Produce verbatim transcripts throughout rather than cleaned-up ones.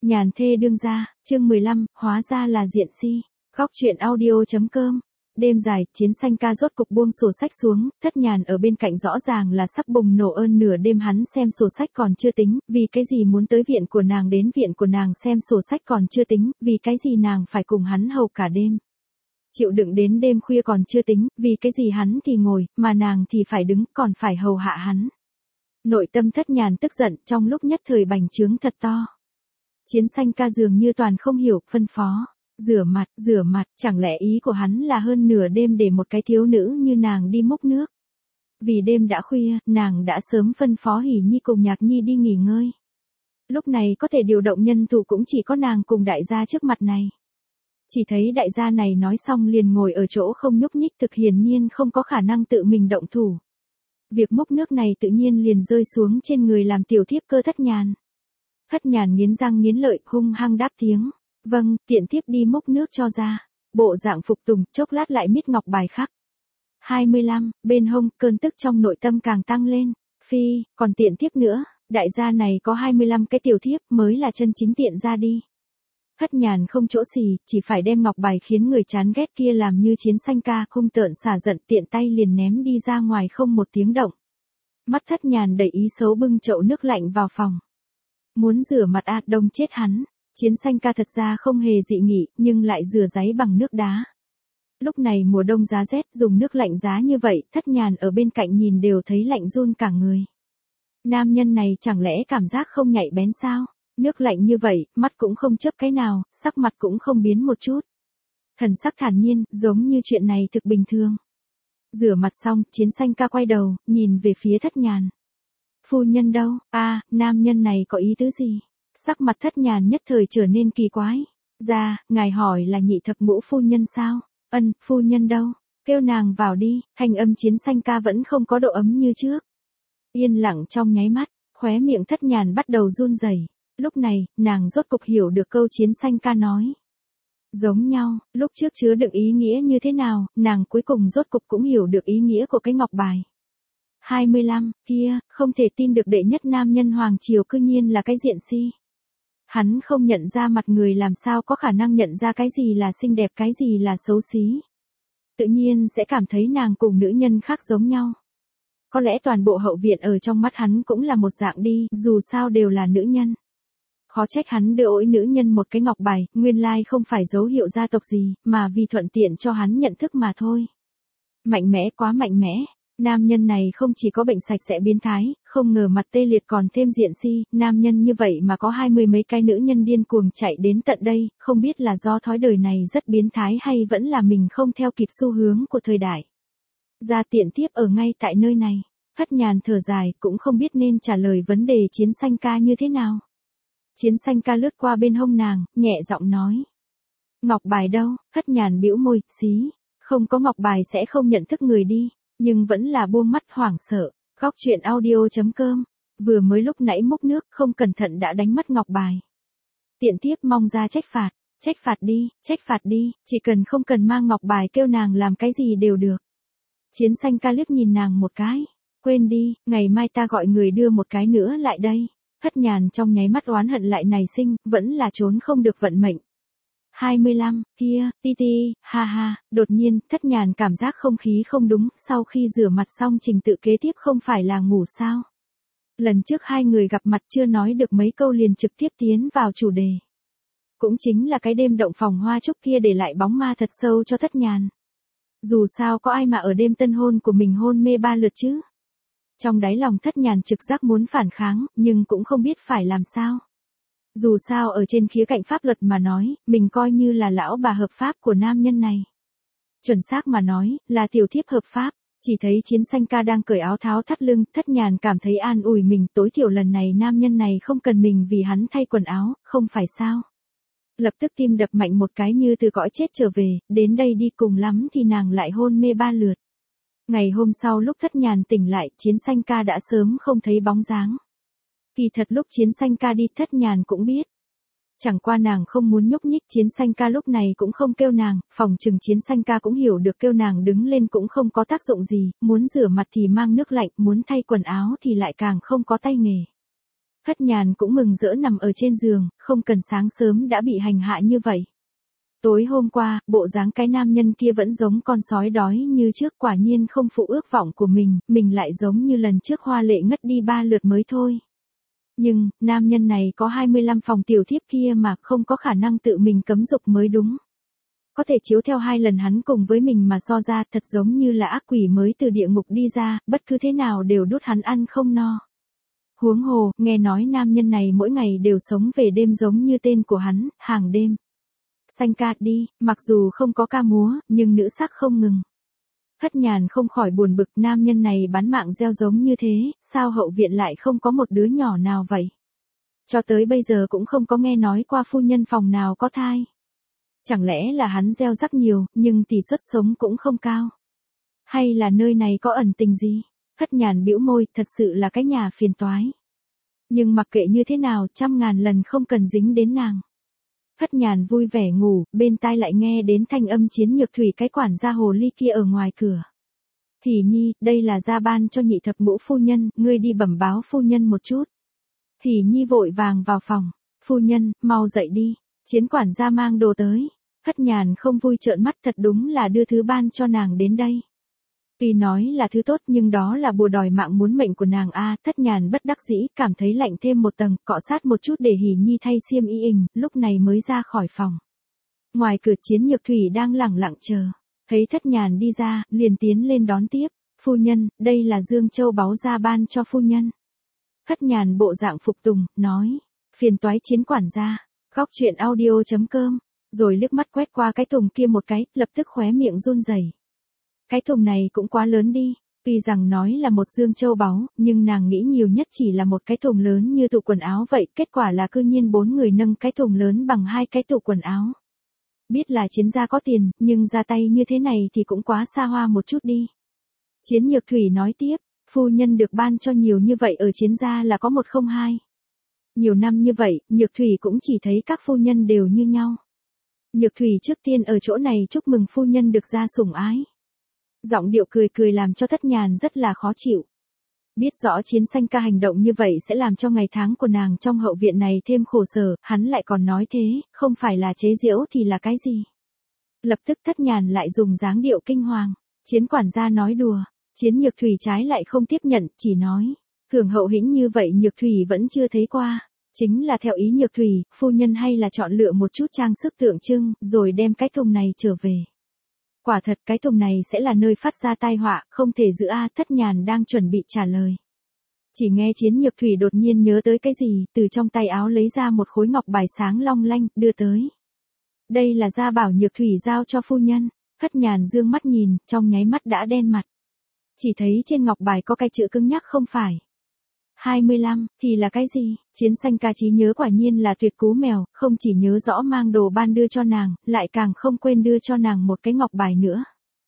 Nhàn thê đương gia, chương mười lăm, hóa ra là diện si. Góc truyện audio.com. Đêm dài, Chiến Xanh ca rốt cục buông sổ sách xuống, Thất Nhàn ở bên cạnh rõ ràng là sắp bùng nổ ơn nửa đêm hắn xem sổ sách còn chưa tính, vì cái gì muốn tới viện của nàng đến viện của nàng xem sổ sách còn chưa tính, vì cái gì nàng phải cùng hắn hầu cả đêm. Chịu đựng đến đêm khuya còn chưa tính, vì cái gì hắn thì ngồi, mà nàng thì phải đứng, còn phải hầu hạ hắn. Nội tâm Thất Nhàn tức giận, trong lúc nhất thời bành trướng thật to. Chiến Xanh ca dường như toàn không hiểu, phân phó. Rửa mặt, rửa mặt, chẳng lẽ ý của hắn là hơn nửa đêm để một cái thiếu nữ như nàng đi múc nước. Vì đêm đã khuya, nàng đã sớm phân phó Hỉ Nhi cùng Nhạc Nhi đi nghỉ ngơi. Lúc này có thể điều động nhân thủ cũng chỉ có nàng cùng đại gia trước mặt này. Chỉ thấy đại gia này nói xong liền ngồi ở chỗ không nhúc nhích, thực hiển nhiên không có khả năng tự mình động thủ. Việc múc nước này tự nhiên liền rơi xuống trên người làm tiểu thiếp cơ Thất Nhàn. Thất Nhàn nghiến răng nghiến lợi, hung hăng đáp tiếng. Vâng, tiện thiếp đi múc nước cho ra. Bộ dạng phục tùng, chốc lát lại miết ngọc bài khắc. hai mươi lăm, bên hông, cơn tức trong nội tâm càng tăng lên. Phi, còn tiện thiếp nữa, đại gia này có hai mươi lăm cái tiểu thiếp mới là chân chính tiện ra đi. Thất Nhàn không chỗ xì, chỉ phải đem ngọc bài khiến người chán ghét kia làm như Chiến Xanh ca, hung tợn xả giận, tiện tay liền ném đi ra ngoài không một tiếng động. Mắt Thất Nhàn đầy ý xấu bưng chậu nước lạnh vào phòng. Muốn rửa mặt ạt đông chết hắn. Chiến Xanh ca thật ra không hề dị nghị, nhưng lại rửa giấy bằng nước đá. Lúc này mùa đông giá rét, dùng nước lạnh giá như vậy, Thất Nhàn ở bên cạnh nhìn đều thấy lạnh run cả người. Nam nhân này chẳng lẽ cảm giác không nhạy bén sao? Nước lạnh như vậy, mắt cũng không chớp cái nào, sắc mặt cũng không biến một chút. Thần sắc thản nhiên, giống như chuyện này thực bình thường. Rửa mặt xong, Chiến Xanh ca quay đầu, nhìn về phía Thất Nhàn. Phu nhân đâu? A, à, nam nhân này có ý tứ gì? Sắc mặt Thất Nhàn nhất thời trở nên kỳ quái. Ra, ngài hỏi là nhị thập ngũ phu nhân sao? Ân, phu nhân đâu? Kêu nàng vào đi, thanh âm Chiến Xanh ca vẫn không có độ ấm như trước. Yên lặng trong nháy mắt, khóe miệng Thất Nhàn bắt đầu run rẩy. Lúc này, nàng rốt cục hiểu được câu Chiến Xanh ca nói. Giống nhau, lúc trước chứa đựng ý nghĩa như thế nào, nàng cuối cùng rốt cục cũng hiểu được ý nghĩa của cái ngọc bài. hai mươi lăm, kia, không thể tin được đệ nhất nam nhân hoàng triều cư nhiên là cái diện si. Hắn không nhận ra mặt người làm sao có khả năng nhận ra cái gì là xinh đẹp cái gì là xấu xí. Tự nhiên sẽ cảm thấy nàng cùng nữ nhân khác giống nhau. Có lẽ toàn bộ hậu viện ở trong mắt hắn cũng là một dạng đi, dù sao đều là nữ nhân. Khó trách hắn đưa ỗi nữ nhân một cái ngọc bài, nguyên lai không phải dấu hiệu gia tộc gì, mà vì thuận tiện cho hắn nhận thức mà thôi. Mạnh mẽ quá mạnh mẽ. Nam nhân này không chỉ có bệnh sạch sẽ biến thái, không ngờ mặt tê liệt còn thêm diện si, nam nhân như vậy mà có hai mươi mấy cái nữ nhân điên cuồng chạy đến tận đây, không biết là do thói đời này rất biến thái hay vẫn là mình không theo kịp xu hướng của thời đại. Ra tiện tiếp ở ngay tại nơi này, Thất Nhàn thở dài cũng không biết nên trả lời vấn đề Chiến Xanh ca như thế nào. Chiến Xanh ca lướt qua bên hông nàng, nhẹ giọng nói. Ngọc bài đâu? Thất Nhàn bĩu môi, xí, không có ngọc bài sẽ không nhận thức người đi. Nhưng vẫn là buông mắt hoảng sợ. Góc truyện audio.com. Vừa mới lúc nãy múc nước không cẩn thận đã đánh mất ngọc bài. Tiện tiếp mong ra trách phạt. Trách phạt đi, trách phạt đi, chỉ cần không cần mang ngọc bài kêu nàng làm cái gì đều được. Chiến Xanh ca liếc nhìn nàng một cái. Quên đi, ngày mai ta gọi người đưa một cái nữa lại đây. Thất Nhàn trong nháy mắt oán hận lại nảy sinh, vẫn là trốn không được vận mệnh. hai mươi lăm, kia, ti ti, ha ha, đột nhiên, Thất Nhàn cảm giác không khí không đúng, sau khi rửa mặt xong trình tự kế tiếp không phải là ngủ sao. Lần trước hai người gặp mặt chưa nói được mấy câu liền trực tiếp tiến vào chủ đề. Cũng chính là cái đêm động phòng hoa trúc kia để lại bóng ma thật sâu cho Thất Nhàn. Dù sao có ai mà ở đêm tân hôn của mình hôn mê ba lượt chứ. Trong đáy lòng Thất Nhàn trực giác muốn phản kháng, nhưng cũng không biết phải làm sao. Dù sao ở trên khía cạnh pháp luật mà nói, mình coi như là lão bà hợp pháp của nam nhân này. Chuẩn xác mà nói, là tiểu thiếp hợp pháp. Chỉ thấy Chiến Xanh ca đang cởi áo tháo thắt lưng, Thất Nhàn cảm thấy an ủi mình, tối thiểu lần này nam nhân này không cần mình vì hắn thay quần áo, không phải sao. Lập tức tim đập mạnh một cái như từ cõi chết trở về, đến đây đi cùng lắm thì nàng lại hôn mê ba lượt. Ngày hôm sau lúc Thất Nhàn tỉnh lại, Chiến Xanh ca đã sớm không thấy bóng dáng. Kỳ thật lúc Chiến Xanh ca đi Thất Nhàn cũng biết. Chẳng qua nàng không muốn nhúc nhích, Chiến Xanh ca lúc này cũng không kêu nàng, phòng trừng Chiến Xanh ca cũng hiểu được kêu nàng đứng lên cũng không có tác dụng gì, muốn rửa mặt thì mang nước lạnh, muốn thay quần áo thì lại càng không có tay nghề. Thất Nhàn cũng mừng rỡ nằm ở trên giường, không cần sáng sớm đã bị hành hạ như vậy. Tối hôm qua, bộ dáng cái nam nhân kia vẫn giống con sói đói như trước, quả nhiên không phụ ước vọng của mình, mình lại giống như lần trước hoa lệ ngất đi ba lượt mới thôi. Nhưng, nam nhân này có hai mươi lăm phòng tiểu thiếp kia mà không có khả năng tự mình cấm dục mới đúng. Có thể chiếu theo hai lần hắn cùng với mình mà so ra, thật giống như là ác quỷ mới từ địa ngục đi ra, bất cứ thế nào đều đút hắn ăn không no. Huống hồ, nghe nói nam nhân này mỗi ngày đều sống về đêm giống như tên của hắn, hàng đêm. Xanh ca đi, mặc dù không có ca múa, nhưng nữ sắc không ngừng. Thất Nhàn không khỏi buồn bực, nam nhân này bán mạng gieo giống như thế, sao hậu viện lại không có một đứa nhỏ nào vậy? Cho tới bây giờ cũng không có nghe nói qua phu nhân phòng nào có thai. Chẳng lẽ là hắn gieo rắc nhiều, nhưng tỷ suất sống cũng không cao? Hay là nơi này có ẩn tình gì? Thất Nhàn bĩu môi, thật sự là cái nhà phiền toái. Nhưng mặc kệ như thế nào, trăm ngàn lần không cần dính đến nàng. Thất Nhàn vui vẻ ngủ, bên tai lại nghe đến thanh âm Chiến Nhược Thủy cái quản gia hồ ly kia ở ngoài cửa. Hỉ Nhi, đây là gia ban cho nhị thập ngũ phu nhân, ngươi đi bẩm báo phu nhân một chút. Hỉ Nhi vội vàng vào phòng, phu nhân, mau dậy đi, Chiến quản gia mang đồ tới. Thất Nhàn không vui trợn mắt, thật đúng là đưa thứ ban cho nàng đến đây. Tuy nói là thứ tốt nhưng đó là bùa đòi mạng muốn mệnh của nàng a. Thất Nhàn bất đắc dĩ, cảm thấy lạnh thêm một tầng, cọ sát một chút để Hỉ Nhi thay xiêm y ình, lúc này mới ra khỏi phòng. Ngoài cửa Chiến Nhược Thủy đang lẳng lặng chờ, thấy Thất Nhàn đi ra, liền tiến lên đón tiếp. Phu nhân, đây là Dương Châu báu gia ban cho phu nhân. Thất Nhàn bộ dạng phục tùng, nói, phiền toái Chiến quản gia. Góc truyện audio chấm com, rồi liếc mắt quét qua cái thùng kia một cái, lập tức khóe miệng run rẩy. Cái thùng này cũng quá lớn đi, tuy rằng nói là một dương châu báu, nhưng nàng nghĩ nhiều nhất chỉ là một cái thùng lớn như tủ quần áo vậy, kết quả là cư nhiên bốn người nâng cái thùng lớn bằng hai cái tủ quần áo. Biết là Chiến gia có tiền, nhưng ra tay như thế này thì cũng quá xa hoa một chút đi. Chiến Nhược Thủy nói tiếp, phu nhân được ban cho nhiều như vậy ở Chiến gia là có một không hai. Nhiều năm như vậy, Nhược Thủy cũng chỉ thấy các phu nhân đều như nhau. Nhược Thủy trước tiên ở chỗ này chúc mừng phu nhân được gia sủng ái. Giọng điệu cười cười làm cho Thất Nhàn rất là khó chịu. Biết rõ Chiến Xanh ca hành động như vậy sẽ làm cho ngày tháng của nàng trong hậu viện này thêm khổ sở, hắn lại còn nói thế, không phải là chế giễu thì là cái gì. Lập tức Thất Nhàn lại dùng dáng điệu kinh hoàng. Chiến quản gia nói đùa, Chiến Nhược Thủy trái lại không tiếp nhận, chỉ nói, thường hậu hĩnh như vậy Nhược Thủy vẫn chưa thấy qua. Chính là theo ý Nhược Thủy, phu nhân hay là chọn lựa một chút trang sức tượng trưng, rồi đem cái thùng này trở về. Quả thật cái thùng này sẽ là nơi phát ra tai họa, không thể giữ a. Thất Nhàn đang chuẩn bị trả lời. Chỉ nghe Chiến Nhược Thủy đột nhiên nhớ tới cái gì, từ trong tay áo lấy ra một khối ngọc bài sáng long lanh, đưa tới. Đây là gia bảo Nhược Thủy giao cho phu nhân. Thất Nhàn dương mắt nhìn, trong nháy mắt đã đen mặt. Chỉ thấy trên ngọc bài có cái chữ cứng nhắc không phải. hai mươi lăm, thì là cái gì? Chiến Xanh ca trí nhớ quả nhiên là tuyệt cú mèo, không chỉ nhớ rõ mang đồ ban đưa cho nàng, lại càng không quên đưa cho nàng một cái ngọc bài nữa.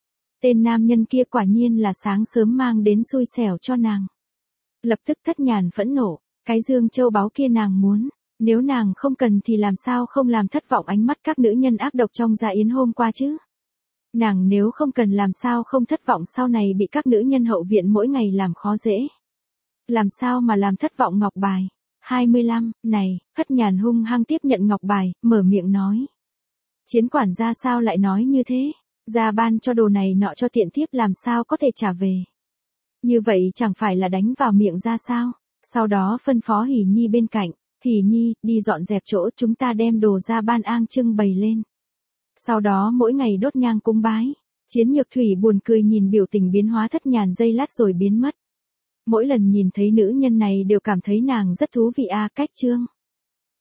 Tên nam nhân kia quả nhiên là sáng sớm mang đến xui xẻo cho nàng. Lập tức Thất Nhàn phẫn nộ, cái dương châu báu kia nàng muốn, nếu nàng không cần thì làm sao không làm thất vọng ánh mắt các nữ nhân ác độc trong dạ yến hôm qua chứ? Nàng nếu không cần làm sao không thất vọng sau này bị các nữ nhân hậu viện mỗi ngày làm khó dễ. Làm sao mà làm thất vọng ngọc bài. hai mươi lăm, này, Thất Nhàn hung hăng tiếp nhận ngọc bài, mở miệng nói. Chiến quản gia sao lại nói như thế? Gia ban cho đồ này nọ cho tiện thiếp làm sao có thể trả về. Như vậy chẳng phải là đánh vào miệng ra sao? Sau đó phân phó Hỉ Nhi bên cạnh. Hỉ Nhi, đi dọn dẹp chỗ chúng ta đem đồ gia ban an trưng bày lên. Sau đó mỗi ngày đốt nhang cúng bái. Chiến Nhược Thủy buồn cười nhìn biểu tình biến hóa Thất Nhàn giây lát rồi biến mất. Mỗi lần nhìn thấy nữ nhân này đều cảm thấy nàng rất thú vị a. Cách chương